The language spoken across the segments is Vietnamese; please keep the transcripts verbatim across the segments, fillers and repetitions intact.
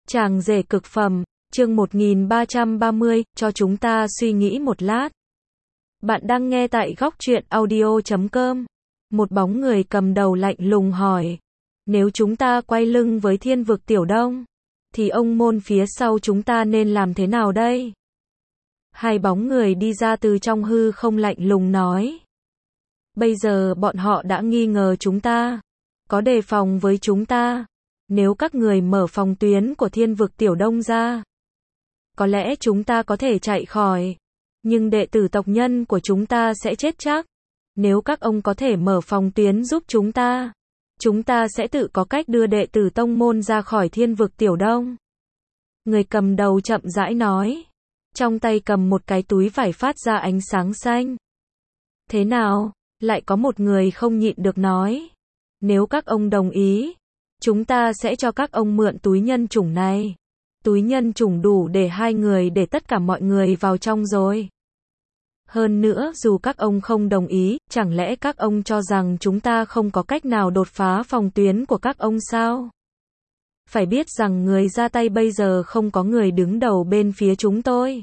Chàng rể cực phẩm, chương một nghìn ba trăm ba mươi, cho chúng ta suy nghĩ một lát. Bạn đang nghe tại góc truyện audio chấm com. Một bóng người cầm đầu lạnh lùng hỏi. Nếu chúng ta quay lưng với thiên vực Tiểu Đông, thì ông môn phía sau chúng ta nên làm thế nào đây? Hai bóng người đi ra từ trong hư không lạnh lùng nói. Bây giờ bọn họ đã nghi ngờ chúng ta, có đề phòng với chúng ta. Nếu các người mở phòng tuyến của thiên vực Tiểu Đông ra, có lẽ chúng ta có thể chạy khỏi, nhưng đệ tử tộc nhân của chúng ta sẽ chết chắc. Nếu các ông có thể mở phòng tuyến giúp chúng ta, chúng ta sẽ tự có cách đưa đệ tử tông môn ra khỏi thiên vực Tiểu Đông. Người cầm đầu chậm rãi nói, trong tay cầm một cái túi vải phát ra ánh sáng xanh. Thế nào? Lại có một người không nhịn được nói, nếu các ông đồng ý, chúng ta sẽ cho các ông mượn túi nhân chủng này. Túi nhân chủng đủ để hai người để tất cả mọi người vào trong rồi. Hơn nữa, dù các ông không đồng ý, chẳng lẽ các ông cho rằng chúng ta không có cách nào đột phá phòng tuyến của các ông sao? Phải biết rằng người ra tay bây giờ không có người đứng đầu bên phía chúng tôi.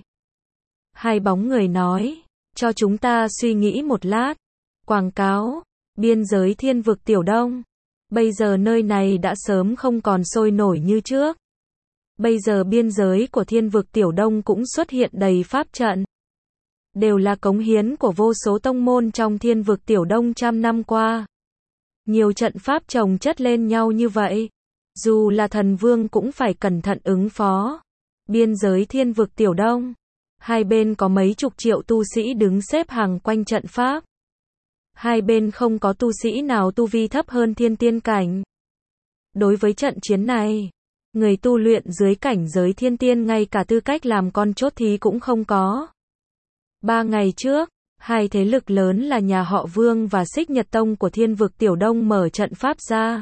Hai bóng người nói, cho chúng ta suy nghĩ một lát. Quảng cáo, biên giới thiên vực Tiểu Đông. Bây giờ nơi này đã sớm không còn sôi nổi như trước. Bây giờ biên giới của thiên vực Tiểu Đông cũng xuất hiện đầy pháp trận. Đều là cống hiến của vô số tông môn trong thiên vực Tiểu Đông trăm năm qua. Nhiều trận pháp chồng chất lên nhau như vậy, dù là thần vương cũng phải cẩn thận ứng phó. Biên giới thiên vực Tiểu Đông, hai bên có mấy chục triệu tu sĩ đứng xếp hàng quanh trận pháp. Hai bên không có tu sĩ nào tu vi thấp hơn thiên tiên cảnh. Đối với trận chiến này, người tu luyện dưới cảnh giới thiên tiên ngay cả tư cách làm con chốt thí cũng không có. Ba ngày trước, hai thế lực lớn là nhà họ Vương và Xích Nhật Tông của thiên vực Tiểu Đông mở trận pháp ra,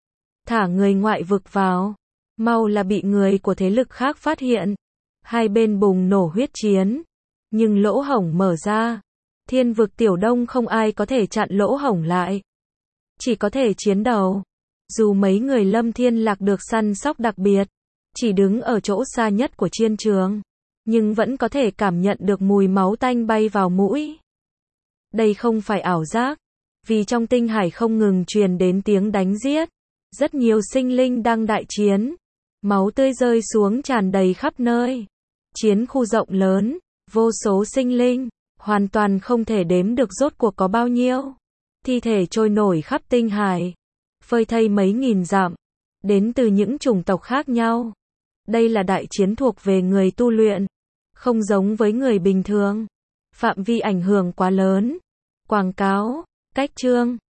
thả người ngoại vực vào, mau là bị người của thế lực khác phát hiện. Hai bên bùng nổ huyết chiến, nhưng lỗ hổng mở ra, thiên vực Tiểu Đông không ai có thể chặn lỗ hổng lại, chỉ có thể chiến đầu. Dù mấy người Lâm Thiên Lạc được săn sóc đặc biệt, chỉ đứng ở chỗ xa nhất của chiến trường, nhưng vẫn có thể cảm nhận được mùi máu tanh bay vào mũi. Đây không phải ảo giác, vì trong tinh hải không ngừng truyền đến tiếng đánh giết. Rất nhiều sinh linh đang đại chiến, máu tươi rơi xuống tràn đầy khắp nơi. Chiến khu rộng lớn, vô số sinh linh, hoàn toàn không thể đếm được rốt cuộc có bao nhiêu. Thi thể trôi nổi khắp tinh hải, phơi thây mấy nghìn dặm, đến từ những chủng tộc khác nhau. Đây là đại chiến thuộc về người tu luyện, không giống với người bình thường. Phạm vi ảnh hưởng quá lớn. Quảng cáo, cách chương.